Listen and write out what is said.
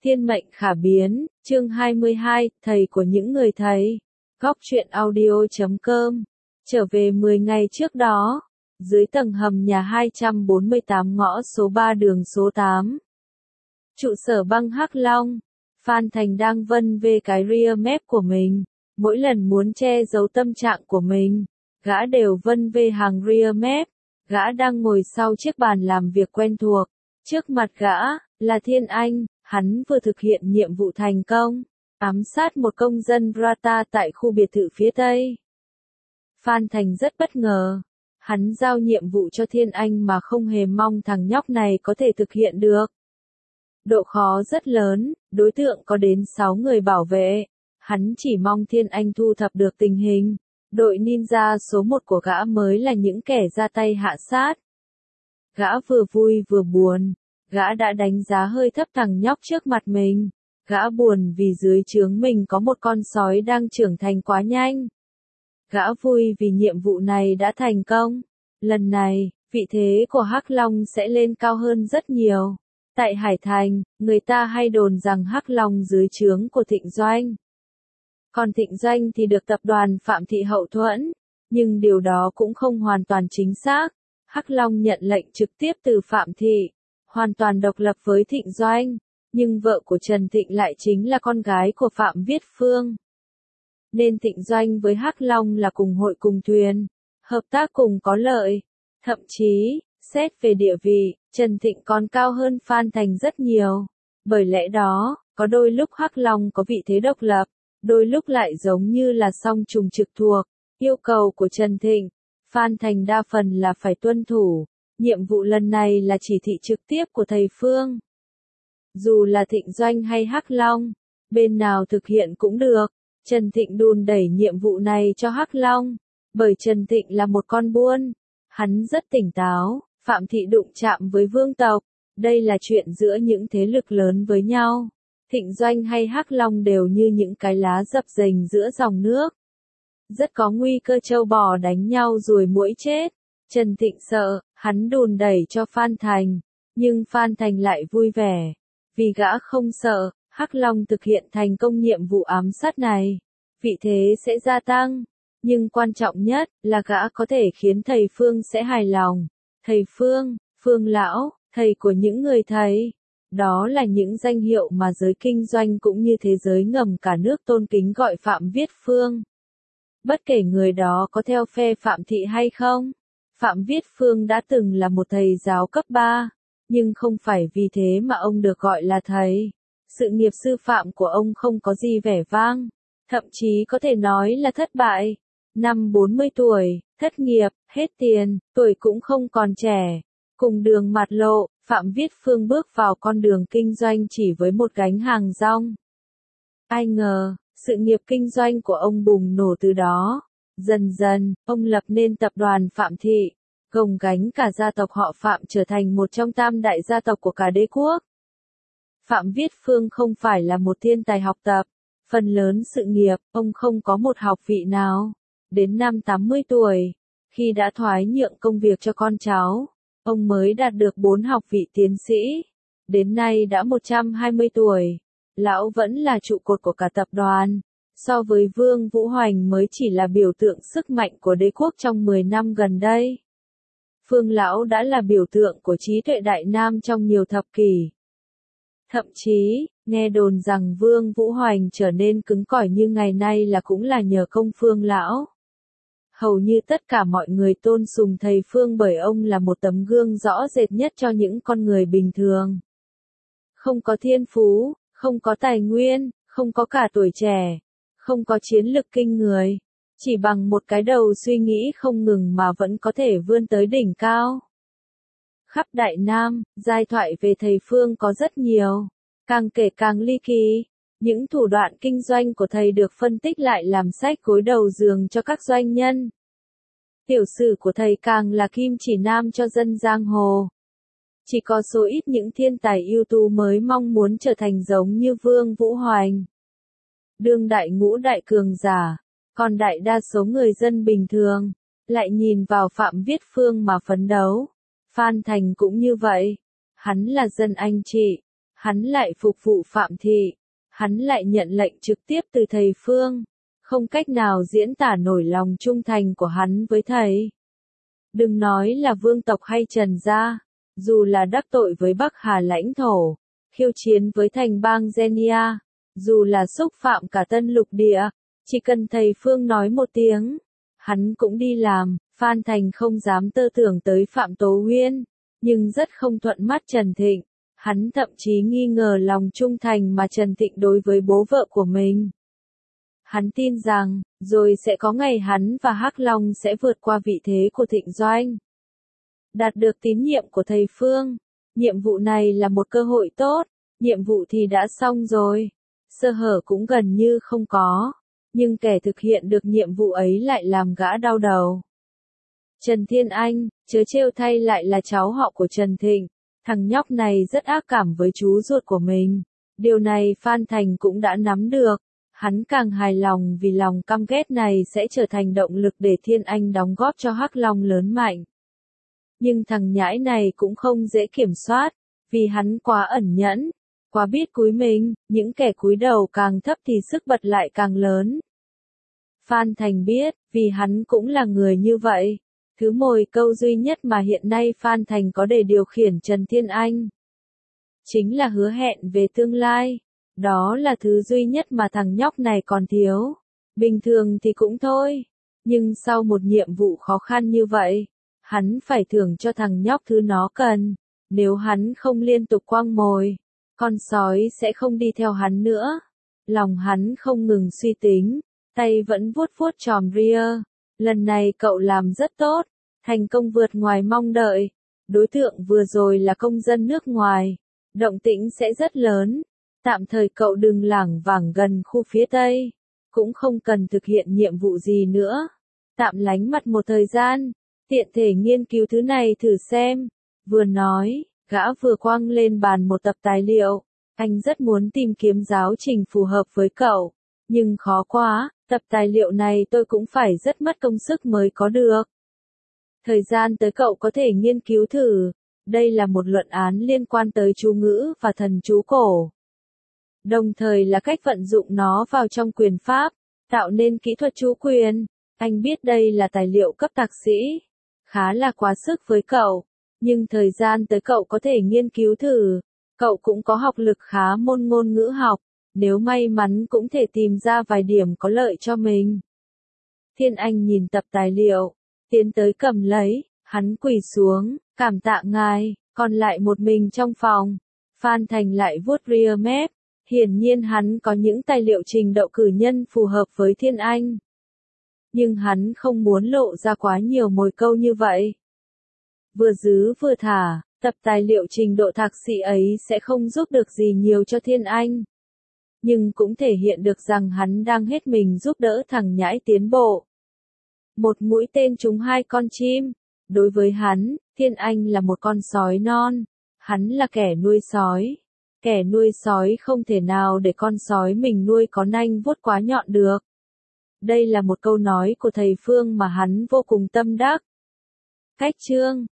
Thiên mệnh khả biến, chương 22, thầy của những người thầy. Góc truyện audio.com. Trở về 10 ngày trước đó, dưới tầng hầm nhà 248 ngõ số 3 đường số 8. Trụ sở băng Hắc Long, Phan Thành đang vân về cái rear map của mình. Mỗi lần muốn che giấu tâm trạng của mình, gã đều vân về hàng rear map. Gã đang ngồi sau chiếc bàn làm việc quen thuộc. Trước mặt gã, là Thiên Anh. Hắn vừa thực hiện nhiệm vụ thành công, ám sát một công dân Brata tại khu biệt thự phía Tây. Phan Thành rất bất ngờ. Hắn giao nhiệm vụ cho Thiên Anh mà không hề mong thằng nhóc này có thể thực hiện được. Độ khó rất lớn, đối tượng có đến 6 người bảo vệ. Hắn chỉ mong Thiên Anh thu thập được tình hình. Đội ninja số 1 của gã mới là những kẻ ra tay hạ sát. Gã vừa vui vừa buồn. Gã đã đánh giá hơi thấp thằng nhóc trước mặt mình. Gã buồn vì dưới trướng mình có một con sói đang trưởng thành quá nhanh. Gã vui vì nhiệm vụ này đã thành công. Lần này, vị thế của Hắc Long sẽ lên cao hơn rất nhiều. Tại Hải Thành, người ta hay đồn rằng Hắc Long dưới trướng của Thịnh Doanh. Còn Thịnh Doanh thì được tập đoàn Phạm Thị hậu thuẫn. Nhưng điều đó cũng không hoàn toàn chính xác. Hắc Long nhận lệnh trực tiếp từ Phạm Thị. Hoàn toàn độc lập với Thịnh Doanh, nhưng vợ của Trần Thịnh lại chính là con gái của Phạm Viết Phương. Nên Thịnh Doanh với Hắc Long là cùng hội cùng thuyền, hợp tác cùng có lợi. Thậm chí, xét về địa vị, Trần Thịnh còn cao hơn Phan Thành rất nhiều. Bởi lẽ đó, có đôi lúc Hắc Long có vị thế độc lập, đôi lúc lại giống như là song trùng trực thuộc. Yêu cầu của Trần Thịnh, Phan Thành đa phần là phải tuân thủ. Nhiệm vụ lần này là chỉ thị trực tiếp của thầy Phương. Dù là Thịnh Doanh hay Hắc Long, bên nào thực hiện cũng được. Trần Thịnh đùn đẩy nhiệm vụ này cho Hắc Long, bởi Trần Thịnh là một con buôn. Hắn rất tỉnh táo, Phạm Thị đụng chạm với vương tộc. Đây là chuyện giữa những thế lực lớn với nhau. Thịnh Doanh hay Hắc Long đều như những cái lá dập dềnh giữa dòng nước. Rất có nguy cơ trâu bò đánh nhau ruồi muỗi chết. Trần Thịnh sợ, hắn đùn đẩy cho Phan Thành, nhưng Phan Thành lại vui vẻ. Vì gã không sợ, Hắc Long thực hiện thành công nhiệm vụ ám sát này. Vị thế sẽ gia tăng, nhưng quan trọng nhất là gã có thể khiến thầy Phương sẽ hài lòng. Thầy Phương, Phương Lão, thầy của những người thầy. Đó là những danh hiệu mà giới kinh doanh cũng như thế giới ngầm cả nước tôn kính gọi Phạm Viết Phương. Bất kể người đó có theo phe Phạm Thị hay không. Phạm Viết Phương đã từng là một thầy giáo cấp 3, nhưng không phải vì thế mà ông được gọi là thầy. Sự nghiệp sư phạm của ông không có gì vẻ vang, thậm chí có thể nói là thất bại. Năm 40 tuổi, thất nghiệp, hết tiền, tuổi cũng không còn trẻ. Cùng đường mặt lộ, Phạm Viết Phương bước vào con đường kinh doanh chỉ với một gánh hàng rong. Ai ngờ, sự nghiệp kinh doanh của ông bùng nổ từ đó. Dần dần, ông lập nên tập đoàn Phạm Thị, gồng gánh cả gia tộc họ Phạm trở thành một trong tam đại gia tộc của cả đế quốc. Phạm Viết Phương không phải là một thiên tài học tập, phần lớn sự nghiệp, ông không có một học vị nào. Đến năm 80 tuổi, khi đã thoái nhượng công việc cho con cháu, ông mới đạt được 4 học vị tiến sĩ. Đến nay đã 120 tuổi, lão vẫn là trụ cột của cả tập đoàn. So với Vương Vũ Hoành mới chỉ là biểu tượng sức mạnh của đế quốc trong 10 năm gần đây. Phương Lão đã là biểu tượng của trí tuệ Đại Nam trong nhiều thập kỷ. Thậm chí, nghe đồn rằng Vương Vũ Hoành trở nên cứng cỏi như ngày nay là cũng là nhờ công Phương Lão. Hầu như tất cả mọi người tôn sùng thầy Phương bởi ông là một tấm gương rõ rệt nhất cho những con người bình thường. Không có thiên phú, không có tài nguyên, không có cả tuổi trẻ. Không có chiến lực kinh người, chỉ bằng một cái đầu suy nghĩ không ngừng mà vẫn có thể vươn tới đỉnh cao. Khắp Đại Nam, giai thoại về thầy Phương có rất nhiều, càng kể càng ly kỳ. Những thủ đoạn kinh doanh của thầy được phân tích lại làm sách gối đầu giường cho các doanh nhân. Tiểu sử của thầy càng là kim chỉ nam cho dân giang hồ. Chỉ có số ít những thiên tài ưu tú mới mong muốn trở thành giống như Vương Vũ Hoành. Đương đại ngũ đại cường giả, còn đại đa số người dân bình thường, lại nhìn vào Phạm Viết Phương mà phấn đấu. Phan Thành cũng như vậy. Hắn là dân anh chị. Hắn lại phục vụ Phạm Thị, hắn lại nhận lệnh trực tiếp từ thầy Phương, không cách nào diễn tả nổi lòng trung thành của hắn với thầy. Đừng nói là vương tộc hay Trần gia, dù là đắc tội với Bắc Hà lãnh thổ, khiêu chiến với thành bang Genia, dù là xúc phạm cả Tân Lục Địa, chỉ cần thầy Phương nói một tiếng, hắn cũng đi làm. Phan Thành không dám tơ tưởng tới Phạm Tố Huyên, nhưng rất không thuận mắt Trần Thịnh, hắn thậm chí nghi ngờ lòng trung thành mà Trần Thịnh đối với bố vợ của mình. Hắn tin rằng, rồi sẽ có ngày hắn và Hắc Long sẽ vượt qua vị thế của Thịnh Doanh. Đạt được tín nhiệm của thầy Phương, nhiệm vụ này là một cơ hội tốt, nhiệm vụ thì đã xong rồi, sơ hở cũng gần như không có, nhưng kẻ thực hiện được nhiệm vụ ấy lại làm gã đau đầu. Trần Thiên Anh, chớ trêu thay lại là cháu họ của Trần Thịnh, thằng nhóc này rất ác cảm với chú ruột của mình, điều này Phan Thành cũng đã nắm được. Hắn càng hài lòng vì lòng căm ghét này sẽ trở thành động lực để Thiên Anh đóng góp cho Hắc Long lớn mạnh. Nhưng thằng nhãi này cũng không dễ kiểm soát, vì hắn quá ẩn nhẫn, quá biết cúi mình, những kẻ cúi đầu càng thấp thì sức bật lại càng lớn. Phan Thành biết, vì hắn cũng là người như vậy. Thứ mồi câu duy nhất mà hiện nay Phan Thành có để điều khiển Trần Thiên Anh chính là hứa hẹn về tương lai. Đó là thứ duy nhất mà thằng nhóc này còn thiếu. Bình thường thì cũng thôi. Nhưng sau một nhiệm vụ khó khăn như vậy, hắn phải thưởng cho thằng nhóc thứ nó cần. Nếu hắn không liên tục quăng mồi, con sói sẽ không đi theo hắn nữa. Lòng hắn không ngừng suy tính, tay vẫn vuốt vuốt chòm ria. Lần này cậu làm rất tốt, thành công vượt ngoài mong đợi. Đối tượng vừa rồi là công dân nước ngoài. Động tĩnh sẽ rất lớn. Tạm thời cậu đừng lảng vảng gần khu phía Tây, cũng không cần thực hiện nhiệm vụ gì nữa. Tạm lánh mặt một thời gian, tiện thể nghiên cứu thứ này thử xem. Vừa nói, gã vừa quăng lên bàn một tập tài liệu. Anh rất muốn tìm kiếm giáo trình phù hợp với cậu, nhưng khó quá, tập tài liệu này tôi cũng phải rất mất công sức mới có được. Thời gian tới cậu có thể nghiên cứu thử, đây là một luận án liên quan tới chú ngữ và thần chú cổ. Đồng thời là cách vận dụng nó vào trong quyền pháp, tạo nên kỹ thuật chú quyền. Anh biết đây là tài liệu cấp thạc sĩ, khá là quá sức với cậu, nhưng thời gian tới cậu có thể nghiên cứu thử. Cậu cũng có học lực khá môn ngôn ngữ học, nếu may mắn cũng thể tìm ra vài điểm có lợi cho mình. Thiên Anh nhìn tập tài liệu, tiến tới cầm lấy, hắn quỳ xuống, cảm tạ ngài, còn lại một mình trong phòng. Phan Thành lại vuốt ria mép. Hiển nhiên hắn có những tài liệu trình độ cử nhân phù hợp với Thiên Anh. Nhưng hắn không muốn lộ ra quá nhiều mồi câu như vậy. Vừa giữ vừa thả, tập tài liệu trình độ thạc sĩ ấy sẽ không giúp được gì nhiều cho Thiên Anh. Nhưng cũng thể hiện được rằng hắn đang hết mình giúp đỡ thằng nhãi tiến bộ. Một mũi tên trúng hai con chim. Đối với hắn, Thiên Anh là một con sói non. Hắn là kẻ nuôi sói. Kẻ nuôi sói không thể nào để con sói mình nuôi có nanh vuốt quá nhọn được. Đây là một câu nói của thầy Phương mà hắn vô cùng tâm đắc. Cách chương